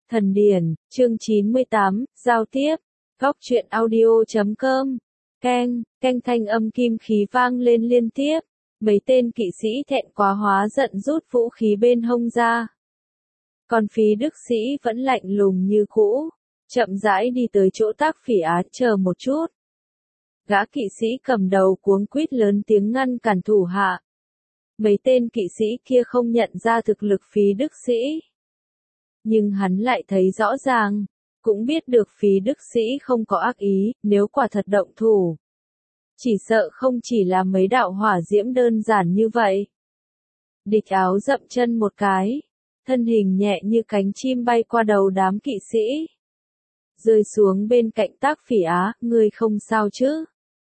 Thần Điển, chương 98, giao tiếp, góc truyện audio.com, keng thanh âm kim khí vang lên liên tiếp, mấy tên kỵ sĩ thẹn quá hóa giận rút vũ khí bên hông ra. Còn Phí Đức Sĩ vẫn lạnh lùng như cũ, chậm rãi đi tới chỗ Tác Phỉ Á, chờ một chút. Gã kỵ sĩ cầm đầu cuống quýt lớn tiếng ngăn cản thủ hạ. Mấy tên kỵ sĩ kia không nhận ra thực lực Phí Đức Sĩ. Nhưng hắn lại thấy rõ ràng, cũng biết được Phí Đức Sĩ không có ác ý, nếu quả thật động thủ. Chỉ sợ không chỉ là mấy đạo hỏa diễm đơn giản như vậy. Địch Áo dậm chân một cái, thân hình nhẹ như cánh chim bay qua đầu đám kỵ sĩ. Rơi xuống bên cạnh Tác Phỉ Á, ngươi không sao chứ?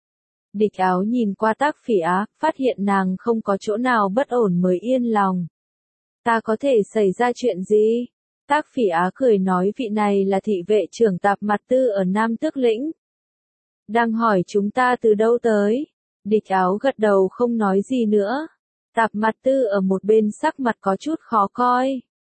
Địch Áo nhìn qua Tác Phỉ Á, phát hiện nàng không có chỗ nào bất ổn mới yên lòng. Ta có thể xảy ra chuyện gì? Tác Phỉ Á cười nói, vị này là thị vệ trưởng Tạp Mạt Tư ở Nam Tước Lĩnh. Đang hỏi chúng ta từ đâu tới? Địch Áo gật đầu không nói gì nữa. Tạp Mạt Tư ở một bên sắc mặt có chút khó coi.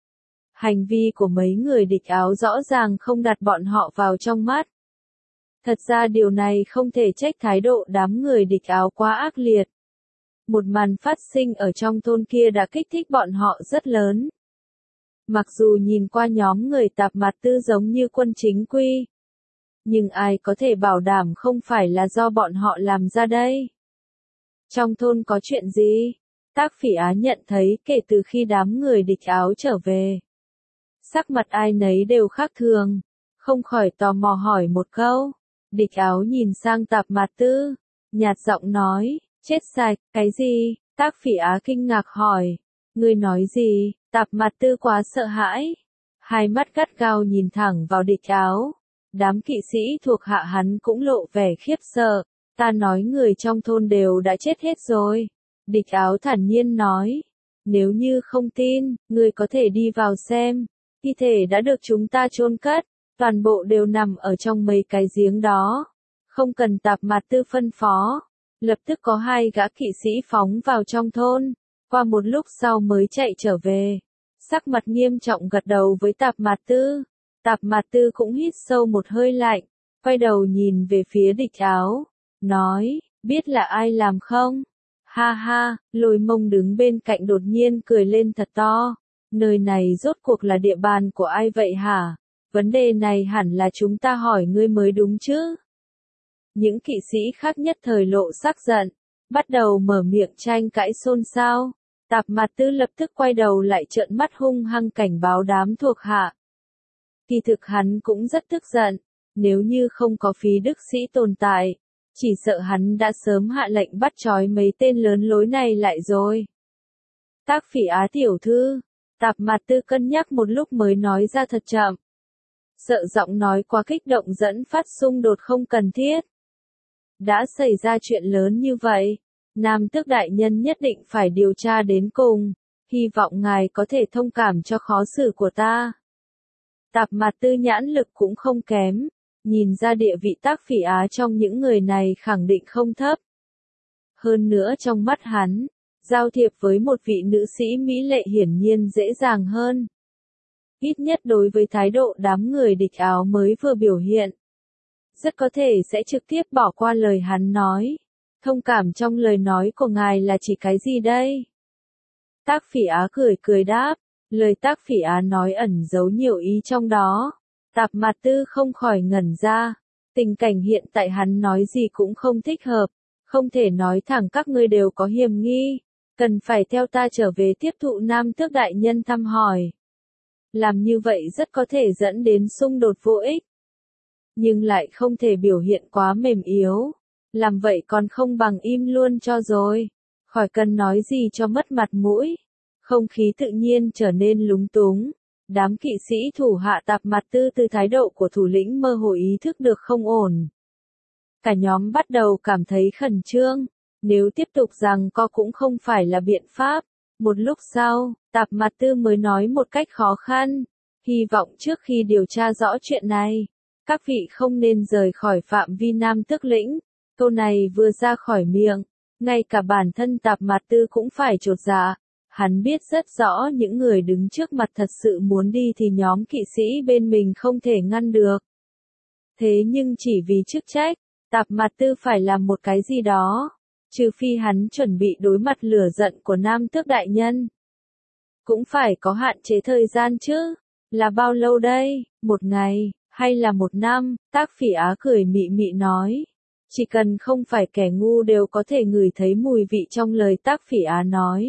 Hành vi của mấy người Địch Áo rõ ràng không đặt bọn họ vào trong mắt. Thật ra điều này không thể trách thái độ đám người Địch Áo quá ác liệt. Một màn phát sinh ở trong thôn kia đã kích thích bọn họ rất lớn. Mặc dù nhìn qua nhóm người Tạp Mạt Tư giống như quân chính quy, nhưng ai có thể bảo đảm không phải là do bọn họ làm ra đây? Trong thôn có chuyện gì? Tác Phỉ Á nhận thấy kể từ khi đám người Địch Áo trở về, sắc mặt ai nấy đều khác thường, không khỏi tò mò hỏi một câu. Địch Áo nhìn sang Tạp Mạt Tư, nhạt giọng nói, chết sạch, cái gì? Tác Phỉ Á kinh ngạc hỏi, ngươi nói gì? Tạp Mạt Tư quá sợ hãi, hai mắt gắt gao nhìn thẳng vào Địch Áo. Đám kỵ sĩ thuộc hạ hắn cũng lộ vẻ khiếp sợ. Ta nói người trong thôn đều đã chết hết rồi. Địch Áo thản nhiên nói, nếu như không tin, ngươi có thể đi vào xem. Thi thể đã được chúng ta chôn cất, toàn bộ đều nằm ở trong mấy cái giếng đó. Không cần Tạp Mạt Tư phân phó. Lập tức có hai gã kỵ sĩ phóng vào trong thôn, qua một lúc sau mới chạy trở về. Sắc mặt nghiêm trọng gật đầu với Tạp Mạt Tư. Tạp Mạt Tư cũng hít sâu một hơi lạnh, quay đầu nhìn về phía Địch Áo, nói, biết là ai làm không? Ha ha, Lôi Mông đứng bên cạnh đột nhiên cười lên thật to. Nơi này rốt cuộc là địa bàn của ai vậy hả? Vấn đề này hẳn là chúng ta hỏi ngươi mới đúng chứ? Những kỵ sĩ khác nhất thời lộ sắc giận, bắt đầu mở miệng tranh cãi xôn xao. Tạp Mạt Tư lập tức quay đầu lại trợn mắt hung hăng cảnh báo đám thuộc hạ. Kỳ thực hắn cũng rất tức giận, nếu như không có Phí Đức Sĩ tồn tại, chỉ sợ hắn đã sớm hạ lệnh bắt trói mấy tên lớn lối này lại rồi. Tác Phỉ Á tiểu thư, Tạp Mạt Tư cân nhắc một lúc mới nói ra thật chậm. Sợ giọng nói quá kích động dẫn phát xung đột không cần thiết. Đã xảy ra chuyện lớn như vậy, Nam Tước đại nhân nhất định phải điều tra đến cùng, hy vọng ngài có thể thông cảm cho khó xử của ta. Tạp Mạt Tư nhãn lực cũng không kém, nhìn ra địa vị Tác Phỉ Á trong những người này khẳng định không thấp. Hơn nữa trong mắt hắn, giao thiệp với một vị nữ sĩ mỹ lệ hiển nhiên dễ dàng hơn. Ít nhất đối với thái độ đám người Địch Áo mới vừa biểu hiện. Rất có thể sẽ trực tiếp bỏ qua lời hắn nói. Thông cảm trong lời nói của ngài là chỉ cái gì đây? Tác Phỉ Á cười đáp, lời Tác Phỉ Á nói ẩn giấu nhiều ý trong đó. Tạp Mạt Tư không khỏi ngẩn ra, tình cảnh hiện tại hắn nói gì cũng không thích hợp, không thể nói thẳng các ngươi đều có hiềm nghi, cần phải theo ta trở về tiếp thụ Nam Tước đại nhân thăm hỏi. Làm như vậy rất có thể dẫn đến xung đột vô ích, nhưng lại không thể biểu hiện quá mềm yếu. Làm vậy còn không bằng im luôn cho rồi, khỏi cần nói gì cho mất mặt mũi. Không khí tự nhiên trở nên lúng túng. Đám kỵ sĩ thủ hạ Tạp Mạt Tư từ thái độ của thủ lĩnh mơ hồ ý thức được không ổn. Cả nhóm bắt đầu cảm thấy khẩn trương, nếu tiếp tục rằng co cũng không phải là biện pháp. Một lúc sau, Tạp Mạt Tư mới nói một cách khó khăn, hy vọng trước khi điều tra rõ chuyện này, các vị không nên rời khỏi phạm vi Nam Tước Lĩnh. Câu này vừa ra khỏi miệng, ngay cả bản thân Tạp Mạt Tư cũng phải chột dạ. Hắn biết rất rõ những người đứng trước mặt thật sự muốn đi thì nhóm kỵ sĩ bên mình không thể ngăn được. Thế nhưng chỉ vì chức trách, Tạp Mạt Tư phải làm một cái gì đó, trừ phi hắn chuẩn bị đối mặt lửa giận của Nam Tước Đại Nhân. Cũng phải có hạn chế thời gian chứ, là bao lâu đây, một ngày, hay là một năm, Tác Phỉ Á cười mị mị nói. Chỉ cần không phải kẻ ngu đều có thể ngửi thấy mùi vị trong lời Tác Phỉ Á nói.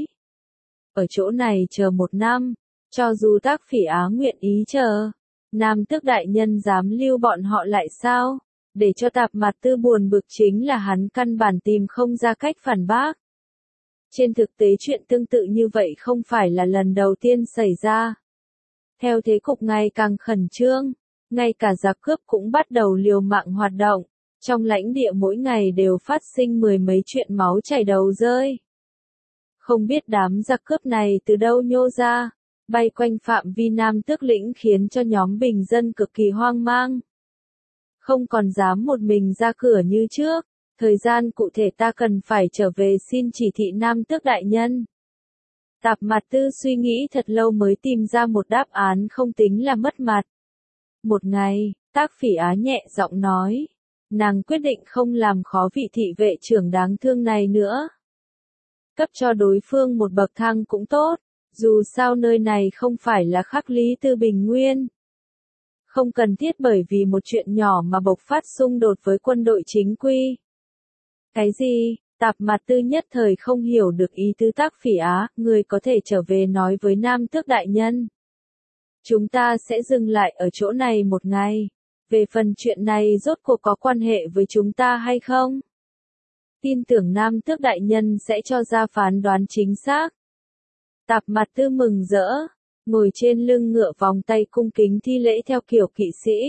Ở chỗ này chờ một năm, cho dù Tác Phỉ Á nguyện ý chờ, Nam Tước Đại Nhân dám lưu bọn họ lại sao? Để cho Tạp Mạt Tư buồn bực chính là hắn căn bản tìm không ra cách phản bác. Trên thực tế chuyện tương tự như vậy không phải là lần đầu tiên xảy ra. Theo thế cục ngày càng khẩn trương, ngay cả giặc cướp cũng bắt đầu liều mạng hoạt động. Trong lãnh địa mỗi ngày đều phát sinh mười mấy chuyện máu chảy đầu rơi. Không biết đám giặc cướp này từ đâu nhô ra, bay quanh phạm vi Nam Tước lĩnh khiến cho nhóm bình dân cực kỳ hoang mang. Không còn dám một mình ra cửa như trước, thời gian cụ thể ta cần phải trở về xin chỉ thị Nam Tước Đại Nhân. Tạp Mạt Tư suy nghĩ thật lâu mới tìm ra một đáp án không tính là mất mặt. Một ngày, Tác Phỉ Á nhẹ giọng nói, nàng quyết định không làm khó vị thị vệ trưởng đáng thương này nữa. Cấp cho đối phương một bậc thang cũng tốt, dù sao nơi này không phải là Khắc Lý Tư Bình Nguyên. Không cần thiết bởi vì một chuyện nhỏ mà bộc phát xung đột với quân đội chính quy. Cái gì? Tạp Mạt Tư nhất thời không hiểu được ý tứ Tác Phỉ Á, người có thể trở về nói với Nam Tước Đại Nhân. Chúng ta sẽ dừng lại ở chỗ này một ngày. Về phần chuyện này rốt cuộc có quan hệ với chúng ta hay không? Tin tưởng Nam Tước Đại Nhân sẽ cho ra phán đoán chính xác. Tạp Mạt Tư mừng rỡ, ngồi trên lưng ngựa vòng tay cung kính thi lễ theo kiểu kỵ sĩ.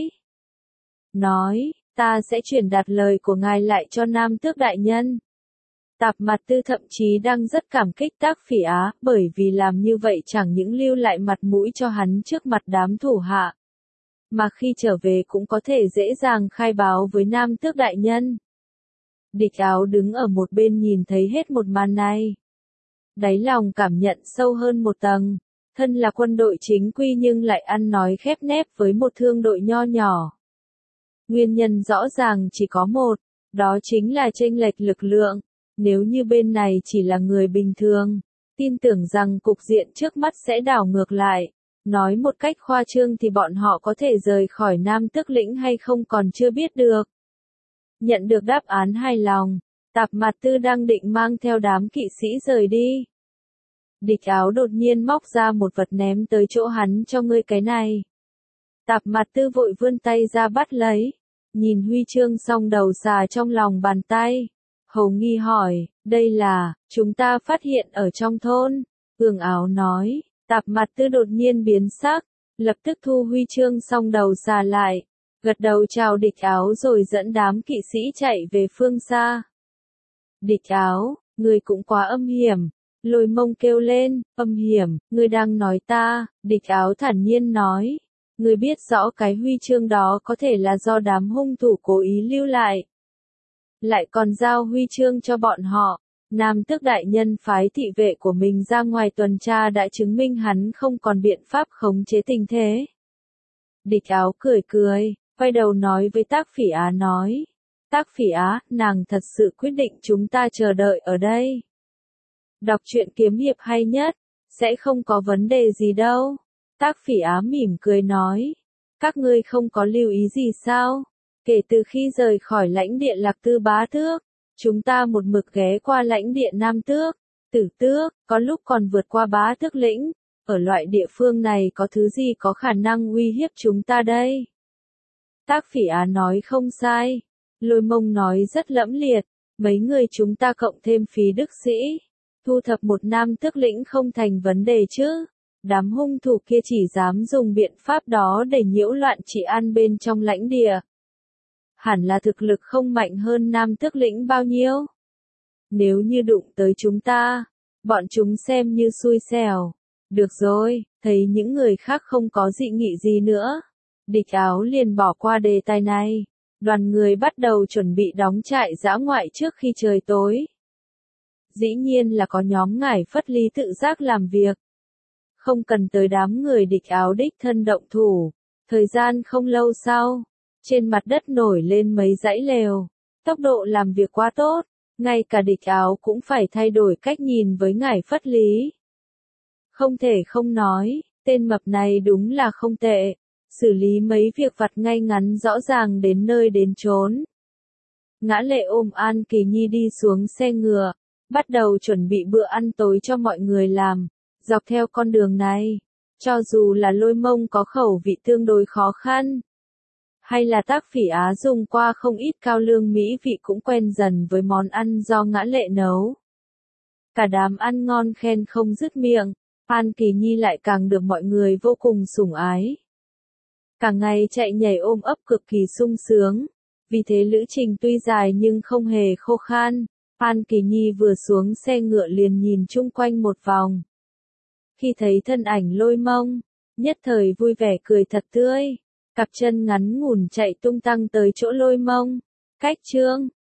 Nói, ta sẽ truyền đạt lời của ngài lại cho Nam Tước Đại Nhân. Tạp Mạt Tư thậm chí đang rất cảm kích Tác Phỉ Á, bởi vì làm như vậy chẳng những lưu lại mặt mũi cho hắn trước mặt đám thủ hạ, mà khi trở về cũng có thể dễ dàng khai báo với Nam Tước Đại Nhân. Địch Áo đứng ở một bên nhìn thấy hết một màn này. Đáy lòng cảm nhận sâu hơn một tầng, thân là quân đội chính quy nhưng lại ăn nói khép nép với một thương đội nho nhỏ. Nguyên nhân rõ ràng chỉ có một, đó chính là chênh lệch lực lượng. Nếu như bên này chỉ là người bình thường, tin tưởng rằng cục diện trước mắt sẽ đảo ngược lại. Nói một cách khoa trương thì bọn họ có thể rời khỏi Nam Tước lĩnh hay không còn chưa biết được. Nhận được đáp án hài lòng, Tạp Mạt Tư đang định mang theo đám kỵ sĩ rời đi. Địch Áo đột nhiên móc ra một vật ném tới chỗ hắn, cho ngươi cái này. Tạp Mạt Tư vội vươn tay ra bắt lấy, nhìn huy chương song đầu xà trong lòng bàn tay. Hầu nghi hỏi, đây là, chúng ta phát hiện ở trong thôn. Ương Áo nói, Tạp Mạt Tư đột nhiên biến sắc, lập tức thu huy chương song đầu xà lại, gật đầu chào Địch Áo rồi dẫn đám kỵ sĩ chạy về phương xa. Địch Áo, người cũng quá âm hiểm. Lôi Mông kêu lên, âm hiểm, ngươi đang nói ta, Địch Áo thản nhiên nói. Ngươi biết rõ cái huy chương đó có thể là do đám hung thủ cố ý lưu lại. Lại còn giao huy chương cho bọn họ. Nam Tước Đại Nhân phái thị vệ của mình ra ngoài tuần tra đã chứng minh hắn không còn biện pháp khống chế tình thế. Địch Áo cười cười, quay đầu nói với Tác Phỉ Á nói. Tác Phỉ Á, nàng thật sự quyết định chúng ta chờ đợi ở đây. Đọc truyện kiếm hiệp hay nhất, sẽ không có vấn đề gì đâu. Tác Phỉ Á mỉm cười nói. Các ngươi không có lưu ý gì sao? Kể từ khi rời khỏi lãnh địa Lạc Tư Bá Tước, chúng ta một mực ghé qua lãnh địa Nam Tước, Tử Tước, có lúc còn vượt qua Bá Tước lĩnh. Ở loại địa phương này có thứ gì có khả năng uy hiếp chúng ta đây? Tác Phỉ Á nói không sai. Lôi Mông nói rất lẫm liệt. Mấy người chúng ta cộng thêm phí đức sĩ, thu thập một Nam Tước lĩnh không thành vấn đề chứ. Đám hung thủ kia chỉ dám dùng biện pháp đó để nhiễu loạn trị an bên trong lãnh địa. Hẳn là thực lực không mạnh hơn Nam Tước lĩnh bao nhiêu. Nếu như đụng tới chúng ta, bọn chúng xem như xui xẻo. Được rồi, thấy những người khác không có dị nghị gì nữa. Địch Áo liền bỏ qua đề tài này. Đoàn người bắt đầu chuẩn bị đóng trại dã ngoại trước khi trời tối. dĩ nhiên là có nhóm ngải Phất Lý tự giác làm việc. Không cần tới đám người địch áo đích thân động thủ. Thời gian không lâu sau, trên mặt đất nổi lên mấy dãy lều. Tốc độ làm việc quá tốt, ngay cả địch áo cũng phải thay đổi cách nhìn với ngải Phất Lý. Không thể không nói, tên mập này đúng là không tệ, xử lý mấy việc vặt ngay ngắn rõ ràng đến nơi đến chốn. Ngã Lệ ôm An Kỳ Nhi đi xuống xe ngựa, bắt đầu chuẩn bị bữa ăn tối cho mọi người làm. Dọc theo con đường này, cho dù là Lôi Mông có khẩu vị tương đối khó khăn, hay là Tác Phỉ Á dùng qua không ít cao lương mỹ vị cũng quen dần với món ăn do Ngã Lệ nấu. Cả đám ăn ngon khen không dứt miệng, An Kỳ Nhi lại càng được mọi người vô cùng sủng ái. Cả ngày chạy nhảy ôm ấp cực kỳ sung sướng, vì thế lữ trình tuy dài nhưng không hề khô khan. An Kỳ Nhi vừa xuống xe ngựa liền nhìn chung quanh một vòng. Khi thấy thân ảnh Lôi Mông, nhất thời vui vẻ cười thật tươi, cặp chân ngắn ngủn chạy tung tăng tới chỗ Lôi Mông. Cách Trương,